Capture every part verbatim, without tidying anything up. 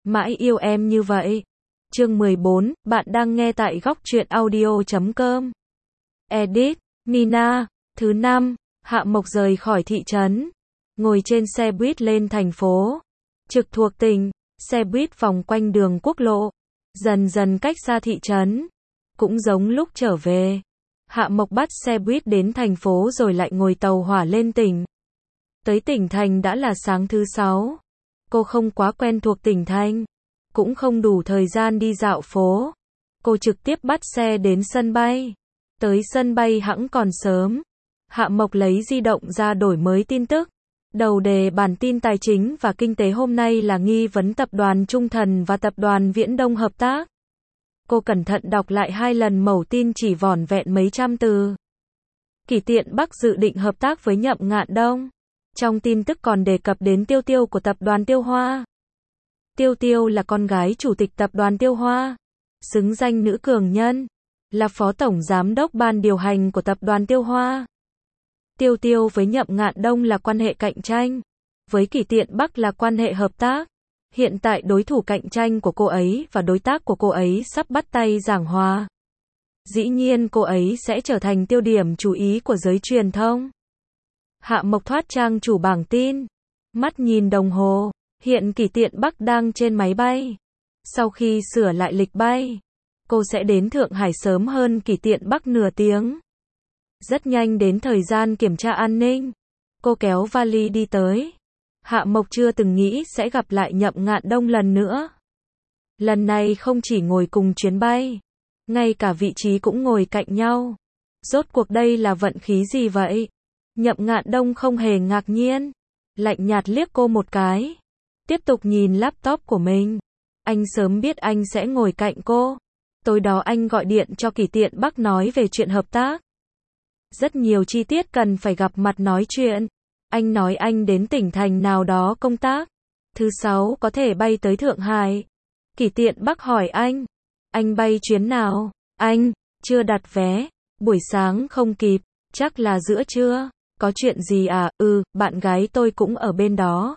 Mãi yêu em như vậy. Chương mười bốn, bạn đang nghe tại góc truyện audio chấm com. Edit, Nina. Thứ năm, Hạ Mộc rời khỏi thị trấn, ngồi trên xe buýt lên thành phố. Trực thuộc tỉnh, xe buýt vòng quanh đường quốc lộ, dần dần cách xa thị trấn. Cũng giống lúc trở về, Hạ Mộc bắt xe buýt đến thành phố rồi lại ngồi tàu hỏa lên tỉnh. Tới tỉnh thành đã là sáng thứ sáu. Cô không quá quen thuộc tỉnh thành, cũng không đủ thời gian đi dạo phố. Cô trực tiếp bắt xe đến sân bay. Tới sân bay hẵng còn sớm. Hạ Mộc lấy di động ra đổi mới tin tức. Đầu đề bản tin tài chính và kinh tế hôm nay là nghi vấn tập đoàn Trung Thần và tập đoàn Viễn Đông hợp tác. Cô cẩn thận đọc lại hai lần mẩu tin chỉ vỏn vẹn mấy trăm từ. Kỷ Tiện Bắc dự định hợp tác với Nhậm Ngạn Đông. Trong tin tức còn đề cập đến Tiêu Tiêu của tập đoàn Tiêu Hoa. Tiêu Tiêu là con gái chủ tịch tập đoàn Tiêu Hoa, xứng danh nữ cường nhân, là phó tổng giám đốc ban điều hành của tập đoàn Tiêu Hoa. Tiêu Tiêu với Nhậm Ngạn Đông là quan hệ cạnh tranh, với Kỷ Tiện Bắc là quan hệ hợp tác. Hiện tại đối thủ cạnh tranh của cô ấy và đối tác của cô ấy sắp bắt tay giảng hòa. Dĩ nhiên cô ấy sẽ trở thành tiêu điểm chú ý của giới truyền thông. Hạ Mộc thoát trang chủ bảng tin, mắt nhìn đồng hồ, hiện Kỷ Tiện Bắc đang trên máy bay. Sau khi sửa lại lịch bay, cô sẽ đến Thượng Hải sớm hơn Kỷ Tiện Bắc nửa tiếng. Rất nhanh đến thời gian kiểm tra an ninh, cô kéo vali đi tới. Hạ Mộc chưa từng nghĩ sẽ gặp lại Nhậm Ngạn Đông lần nữa. Lần này không chỉ ngồi cùng chuyến bay, ngay cả vị trí cũng ngồi cạnh nhau. Rốt cuộc đây là vận khí gì vậy? Nhậm Ngạn Đông không hề ngạc nhiên, lạnh nhạt liếc cô một cái, tiếp tục nhìn laptop của mình. Anh sớm biết anh sẽ ngồi cạnh cô. Tối đó anh gọi điện cho Kỷ Tiện Bắc nói về chuyện hợp tác. Rất nhiều chi tiết cần phải gặp mặt nói chuyện. Anh nói anh đến tỉnh thành nào đó công tác. Thứ sáu có thể bay tới Thượng Hải. Kỷ Tiện Bắc hỏi anh. Anh bay chuyến nào? Anh, chưa đặt vé. Buổi sáng không kịp, chắc là giữa trưa. Có chuyện gì à? Ừ, bạn gái tôi cũng ở bên đó.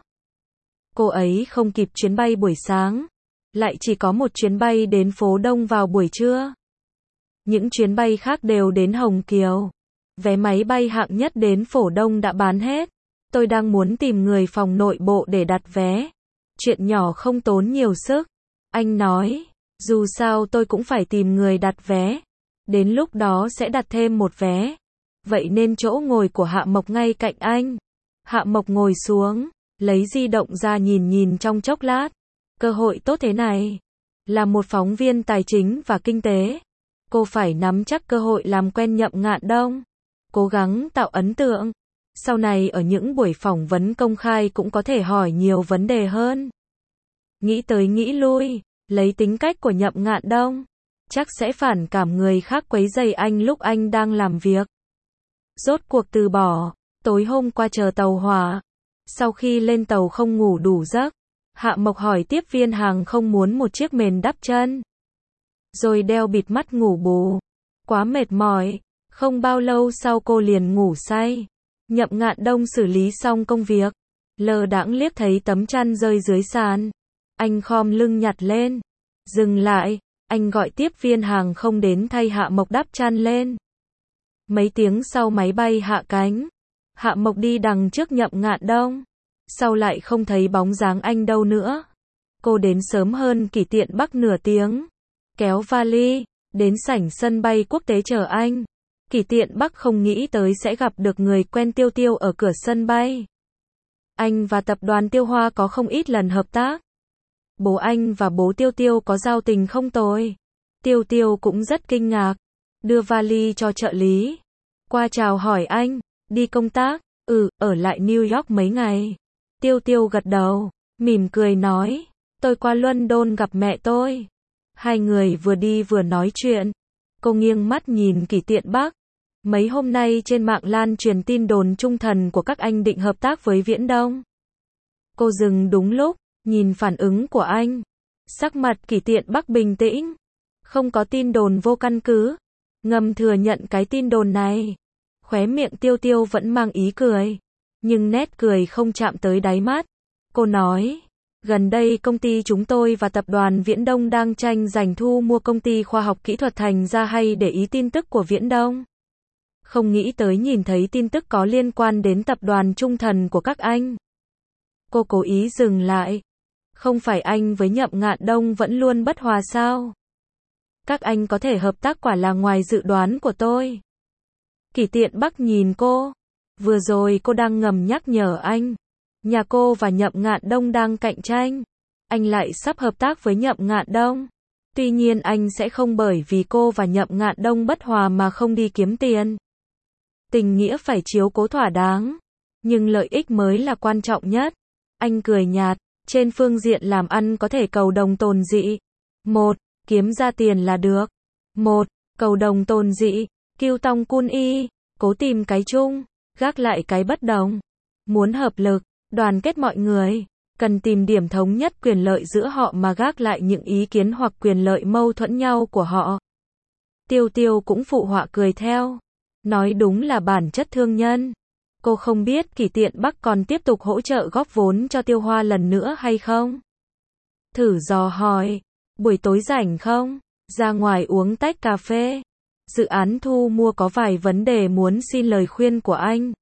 Cô ấy không kịp chuyến bay buổi sáng, lại chỉ có một chuyến bay đến phố Đông vào buổi trưa. Những chuyến bay khác đều đến Hồng Kiều. Vé máy bay hạng nhất đến Phổ Đông đã bán hết. Tôi đang muốn tìm người phòng nội bộ để đặt vé. Chuyện nhỏ không tốn nhiều sức. Anh nói, dù sao tôi cũng phải tìm người đặt vé. Đến lúc đó sẽ đặt thêm một vé. Vậy nên chỗ ngồi của Hạ Mộc ngay cạnh anh. Hạ Mộc ngồi xuống, lấy di động ra nhìn nhìn trong chốc lát. Cơ hội tốt thế này. Là một phóng viên tài chính và kinh tế, cô phải nắm chắc cơ hội làm quen Nhậm Ngạn Đông. Cố gắng tạo ấn tượng. Sau này ở những buổi phỏng vấn công khai cũng có thể hỏi nhiều vấn đề hơn. Nghĩ tới nghĩ lui, lấy tính cách của Nhậm Ngạn Đông, chắc sẽ phản cảm người khác quấy rầy anh lúc anh đang làm việc. Rốt cuộc từ bỏ. Tối hôm qua chờ tàu hỏa, sau khi lên tàu không ngủ đủ giấc, Hạ Mộc hỏi tiếp viên hàng không muốn một chiếc mền đắp chân, rồi đeo bịt mắt ngủ bù. Quá mệt mỏi. Không bao lâu sau cô liền ngủ say. Nhậm Ngạn Đông xử lý xong công việc, lơ đãng liếc thấy tấm chăn rơi dưới sàn. Anh khom lưng nhặt lên. Dừng lại, anh gọi tiếp viên hàng không đến thay Hạ Mộc đắp chăn lên. Mấy tiếng sau máy bay hạ cánh. Hạ Mộc đi đằng trước Nhậm Ngạn Đông. Sau lại không thấy bóng dáng anh đâu nữa. Cô đến sớm hơn Kỷ Tiện Bắc nửa tiếng. Kéo vali, đến sảnh sân bay quốc tế chờ anh. Kỷ Tiện Bắc không nghĩ tới sẽ gặp được người quen Tiêu Tiêu ở cửa sân bay. Anh và tập đoàn Tiêu Hoa có không ít lần hợp tác. Bố anh và bố Tiêu Tiêu có giao tình không tồi. Tiêu Tiêu cũng rất kinh ngạc. Đưa vali cho trợ lý. Qua chào hỏi anh. Đi công tác? Ừ, ở lại New York mấy ngày. Tiêu Tiêu gật đầu, mỉm cười nói. Tôi qua London gặp mẹ tôi. Hai người vừa đi vừa nói chuyện. Cô nghiêng mắt nhìn Kỷ Tiện Bắc. Mấy hôm nay trên mạng lan truyền tin đồn Trung Thần của các anh định hợp tác với Viễn Đông. Cô dừng đúng lúc, nhìn phản ứng của anh. Sắc mặt Kỷ Tiện Bắc bình tĩnh. Không có tin đồn vô căn cứ. Ngầm thừa nhận cái tin đồn này. Khóe miệng Tiêu Tiêu vẫn mang ý cười, nhưng nét cười không chạm tới đáy mắt. Cô nói, Gần đây công ty chúng tôi và tập đoàn Viễn Đông đang tranh giành thu mua công ty khoa học kỹ thuật thành ra hay để ý tin tức của Viễn Đông. Không nghĩ tới nhìn thấy tin tức có liên quan đến tập đoàn Trung Thần của các anh. Cô cố ý dừng lại. Không phải anh với Nhậm Ngạn Đông vẫn luôn bất hòa sao? Các anh có thể hợp tác quả là ngoài dự đoán của tôi. Kỷ Tiện Bắc nhìn cô. Vừa rồi cô đang ngầm nhắc nhở anh. Nhà cô và Nhậm Ngạn Đông đang cạnh tranh. Anh lại sắp hợp tác với Nhậm Ngạn Đông. Tuy nhiên anh sẽ không bởi vì cô và Nhậm Ngạn Đông bất hòa mà không đi kiếm tiền. Tình nghĩa phải chiếu cố thỏa đáng. Nhưng lợi ích mới là quan trọng nhất. Anh cười nhạt. Trên phương diện làm ăn có thể cầu đồng tồn dị. Một, kiếm ra tiền là được. Một, cầu đồng tồn dị. Kiêu tong cun y. Cố tìm cái chung. Gác lại cái bất đồng. Muốn hợp lực, đoàn kết mọi người. Cần tìm điểm thống nhất quyền lợi giữa họ mà gác lại những ý kiến hoặc quyền lợi mâu thuẫn nhau của họ. Tiêu Tiêu cũng phụ họa cười theo. Nói đúng là bản chất thương nhân. Cô không biết Kỷ Tiện Bắc còn tiếp tục hỗ trợ góp vốn cho Tiêu Hoa lần nữa hay không? Thử dò hỏi. Buổi tối rảnh không? Ra ngoài uống tách cà phê. Dự án thu mua có vài vấn đề muốn xin lời khuyên của anh.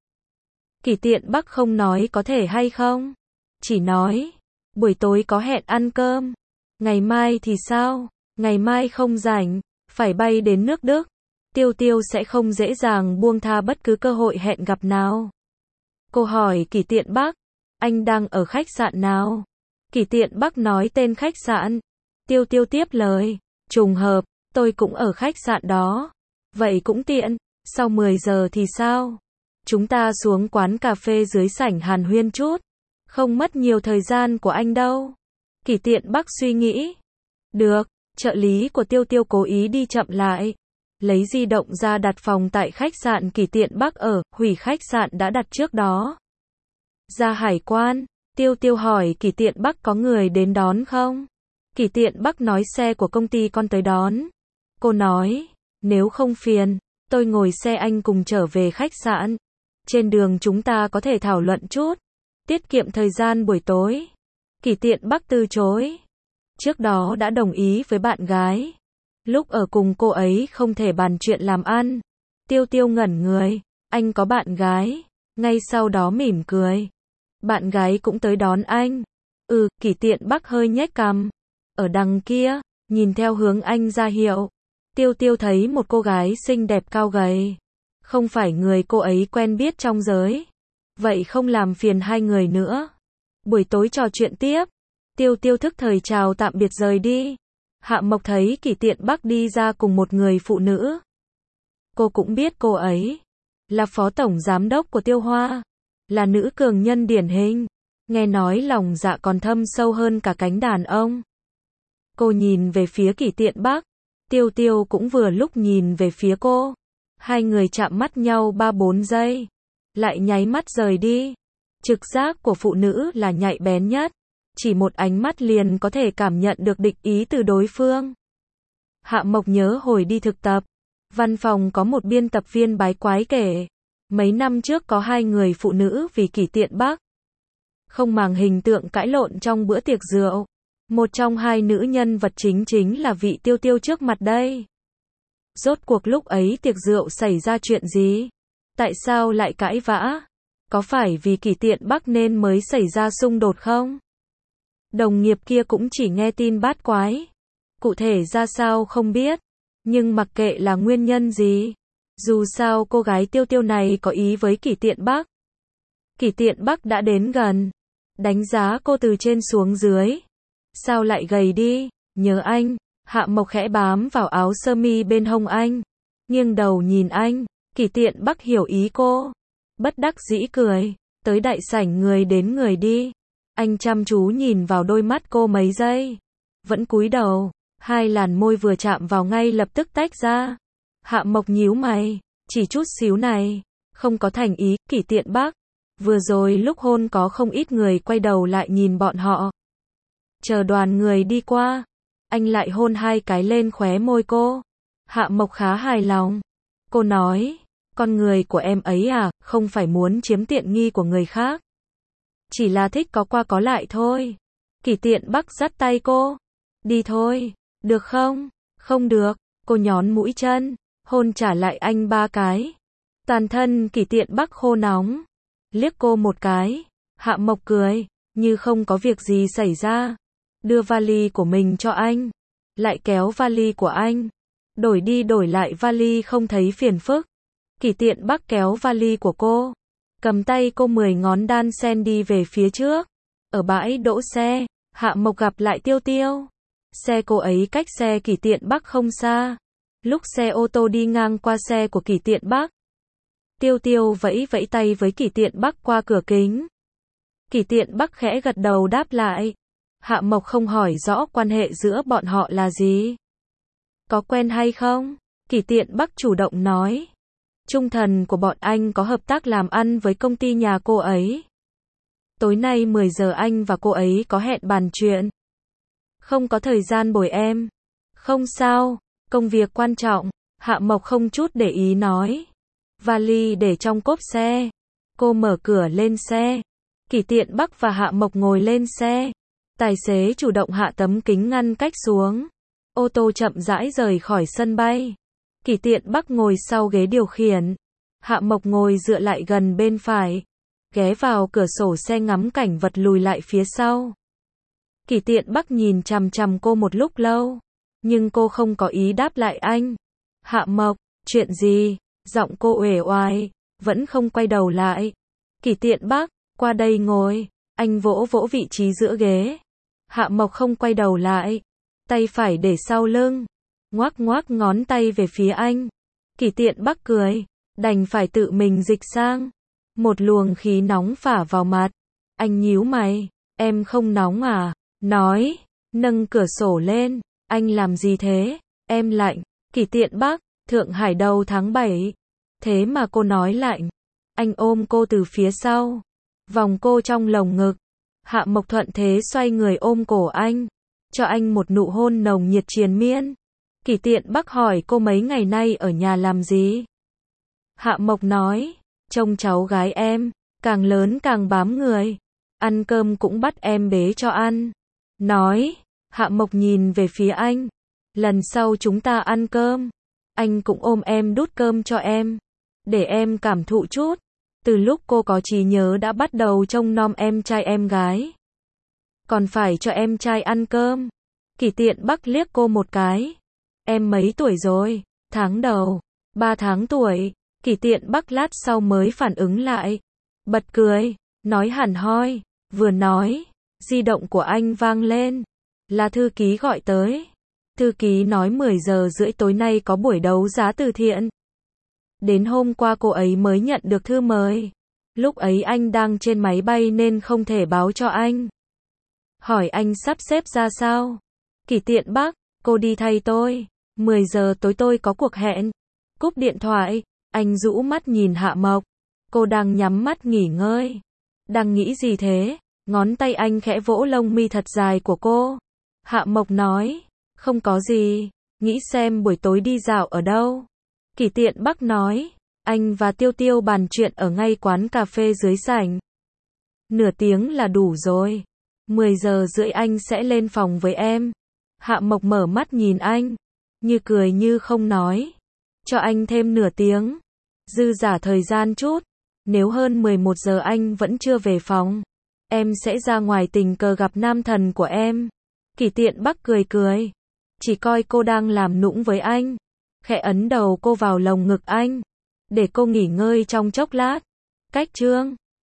Kỷ Tiện Bắc không nói có thể hay không. Chỉ nói. Buổi tối có hẹn ăn cơm. Ngày mai thì sao? Ngày mai không rảnh. Phải bay đến nước Đức. Tiêu Tiêu sẽ không dễ dàng buông tha bất cứ cơ hội hẹn gặp nào. Cô hỏi Kỷ Tiện Bắc. Anh đang ở khách sạn nào? Kỷ Tiện Bắc nói tên khách sạn. Tiêu Tiêu tiếp lời. Trùng hợp, tôi cũng ở khách sạn đó. Vậy cũng tiện. Sau mười giờ thì sao? Chúng ta xuống quán cà phê dưới sảnh hàn huyên chút. Không mất nhiều thời gian của anh đâu. Kỷ Tiện Bắc suy nghĩ. Được, trợ lý của Tiêu Tiêu cố ý đi chậm lại. Lấy di động ra đặt phòng tại khách sạn Kỷ Tiện Bắc ở, hủy khách sạn đã đặt trước đó. Ra hải quan, Tiêu Tiêu hỏi Kỷ Tiện Bắc có người đến đón không? Kỷ Tiện Bắc nói xe của công ty con tới đón. Cô nói, nếu không phiền, tôi ngồi xe anh cùng trở về khách sạn. Trên đường chúng ta có thể thảo luận chút. Tiết kiệm thời gian buổi tối. Kỷ Tiện Bắc từ chối. Trước đó đã đồng ý với bạn gái. Lúc ở cùng cô ấy không thể bàn chuyện làm ăn. Tiêu Tiêu ngẩn người. Anh có bạn gái. Ngay sau đó mỉm cười. Bạn gái cũng tới đón anh. Ừ, Kỷ Tiện Bắc hơi nhếch cằm. Ở đằng kia, nhìn theo hướng anh ra hiệu. Tiêu Tiêu thấy một cô gái xinh đẹp cao gầy. Không phải người cô ấy quen biết trong giới. Vậy không làm phiền hai người nữa. Buổi tối trò chuyện tiếp. Tiêu Tiêu thức thời chào tạm biệt rời đi. Hạ Mộc thấy Kỷ Tiện Bắc đi ra cùng một người phụ nữ. Cô cũng biết cô ấy. Là phó tổng giám đốc của Tiêu Hoa. Là nữ cường nhân điển hình. Nghe nói lòng dạ còn thâm sâu hơn cả cánh đàn ông. Cô nhìn về phía Kỷ Tiện Bắc. Tiêu Tiêu cũng vừa lúc nhìn về phía cô. Hai người chạm mắt nhau ba bốn giây. Lại nháy mắt rời đi. Trực giác của phụ nữ là nhạy bén nhất. Chỉ một ánh mắt liền có thể cảm nhận được địch ý từ đối phương. Hạ Mộc nhớ hồi đi thực tập. Văn phòng có một biên tập viên bái quái kể. Mấy năm trước có hai người phụ nữ vì Kỷ Tiện Bắc. Không màng hình tượng cãi lộn trong bữa tiệc rượu. Một trong hai nữ nhân vật chính chính là vị Tiêu Tiêu trước mặt đây. Rốt cuộc lúc ấy tiệc rượu xảy ra chuyện gì? Tại sao lại cãi vã? Có phải vì Kỷ Tiện Bắc nên mới xảy ra xung đột không? Đồng nghiệp kia cũng chỉ nghe tin bát quái. Cụ thể ra sao không biết. Nhưng mặc kệ là nguyên nhân gì. Dù sao cô gái Tiêu Tiêu này có ý với Kỷ Tiện Bắc. Kỷ Tiện Bắc đã đến gần. Đánh giá cô từ trên xuống dưới. Sao lại gầy đi? Nhớ anh. Hạ Mộc khẽ bám vào áo sơ mi bên hông anh. Nghiêng đầu nhìn anh. Kỷ Tiện Bắc hiểu ý cô. Bất đắc dĩ cười. Tới đại sảnh người đến người đi. Anh chăm chú nhìn vào đôi mắt cô mấy giây. Vẫn cúi đầu. Hai làn môi vừa chạm vào ngay lập tức tách ra. Hạ Mộc nhíu mày. Chỉ chút xíu này. Không có thành ý. Kỷ Tiện Bắc. Vừa rồi lúc hôn có không ít người quay đầu lại nhìn bọn họ. Chờ đoàn người đi qua. Anh lại hôn hai cái lên khóe môi cô. Hạ Mộc khá hài lòng. Cô nói. Con người của em ấy à, không phải muốn chiếm tiện nghi của người khác. Chỉ là thích có qua có lại thôi. Kỷ Tiện Bắc dắt tay cô. Đi thôi, được không? Không được, cô nhón mũi chân, hôn trả lại anh ba cái. Toàn thân Kỷ Tiện Bắc khô nóng, liếc cô một cái. Hạ Mộc cười, như không có việc gì xảy ra. Đưa vali của mình cho anh, lại kéo vali của anh. Đổi đi đổi lại vali không thấy phiền phức. Kỷ Tiện Bắc kéo vali của cô, cầm tay cô mười ngón đan sen đi về phía trước. Ở bãi đỗ xe, Hạ Mộc gặp lại Tiêu Tiêu. Xe cô ấy cách xe Kỷ Tiện Bắc không xa. Lúc xe ô tô đi ngang qua xe của Kỷ Tiện Bắc, Tiêu Tiêu vẫy vẫy tay với Kỷ Tiện Bắc qua cửa kính. Kỷ Tiện Bắc khẽ gật đầu đáp lại. Hạ Mộc không hỏi rõ quan hệ giữa bọn họ là gì. Có quen hay không? Kỷ Tiện Bắc chủ động nói. Trung thần của bọn anh có hợp tác làm ăn với công ty nhà cô ấy. Tối nay mười giờ anh và cô ấy có hẹn bàn chuyện. Không có thời gian bồi em. Không sao, công việc quan trọng. Hạ Mộc không chút để ý nói. Vali để trong cốp xe. Cô mở cửa lên xe. Kỷ Tiện Bắc và Hạ Mộc ngồi lên xe. Tài xế chủ động hạ tấm kính ngăn cách xuống. Ô tô chậm rãi rời khỏi sân bay. Kỷ Tiện Bắc ngồi sau ghế điều khiển. Hạ Mộc ngồi dựa lại gần bên phải. Ghé vào cửa sổ xe ngắm cảnh vật lùi lại phía sau. Kỷ Tiện Bắc nhìn chằm chằm cô một lúc lâu. Nhưng cô không có ý đáp lại anh. Hạ Mộc, chuyện gì? Giọng cô uể oải, vẫn không quay đầu lại. Kỷ Tiện Bắc, qua đây ngồi. Anh vỗ vỗ vị trí giữa ghế. Hạ Mộc không quay đầu lại. Tay phải để sau lưng. Ngoác ngoác ngón tay về phía anh. Kỷ Tiện Bắc cười. Đành phải tự mình dịch sang. Một luồng khí nóng phả vào mặt. Anh nhíu mày. Em không nóng à? Nói. Nâng cửa sổ lên. Anh làm gì thế? Em lạnh. Kỷ Tiện Bắc. Thượng Hải đầu tháng bảy. Thế mà cô nói lạnh. Anh ôm cô từ phía sau. Vòng cô trong lồng ngực. Hạ Mộc thuận thế xoay người ôm cổ anh. Cho anh một nụ hôn nồng nhiệt triền miên. Kỷ Tiện Bắc hỏi cô mấy ngày nay ở nhà làm gì? Hạ Mộc nói. Trông cháu gái em. Càng lớn càng bám người. Ăn cơm cũng bắt em bế cho ăn. Nói. Hạ Mộc nhìn về phía anh. Lần sau chúng ta ăn cơm. Anh cũng ôm em đút cơm cho em. Để em cảm thụ chút. Từ lúc cô có trí nhớ đã bắt đầu trông nom em trai em gái. Còn phải cho em trai ăn cơm. Kỷ Tiện Bắc liếc cô một cái. Em mấy tuổi rồi? Tháng đầu. Ba tháng tuổi. Kỷ Tiện Bắc lát sau mới phản ứng lại. Bật cười. Nói hẳn hoi. Vừa nói. Di động của anh vang lên. Là thư ký gọi tới. Thư ký nói mười giờ rưỡi tối nay có buổi đấu giá từ thiện. Đến hôm qua cô ấy mới nhận được thư mời. Lúc ấy anh đang trên máy bay nên không thể báo cho anh. Hỏi anh sắp xếp ra sao? Kỷ Tiện Bắc, cô đi thay tôi. mười giờ tối tôi có cuộc hẹn. Cúp điện thoại, anh rũ mắt nhìn Hạ Mộc. Cô đang nhắm mắt nghỉ ngơi. Đang nghĩ gì thế? Ngón tay anh khẽ vỗ lông mi thật dài của cô. Hạ Mộc nói, không có gì, nghĩ xem buổi tối đi dạo ở đâu. Kỷ Tiện Bắc nói, anh và Tiêu Tiêu bàn chuyện ở ngay quán cà phê dưới sảnh. Nửa tiếng là đủ rồi. mười giờ rưỡi anh sẽ lên phòng với em. Hạ Mộc mở mắt nhìn anh, như cười như không nói. Cho anh thêm nửa tiếng. Dư giả thời gian chút. Nếu hơn mười một giờ anh vẫn chưa về phòng, em sẽ ra ngoài tình cờ gặp nam thần của em. Kỷ Tiện Bắc cười cười. Chỉ coi cô đang làm nũng với anh. Khẽ ấn đầu cô vào lồng ngực anh. Để cô nghỉ ngơi trong chốc lát. Cách chương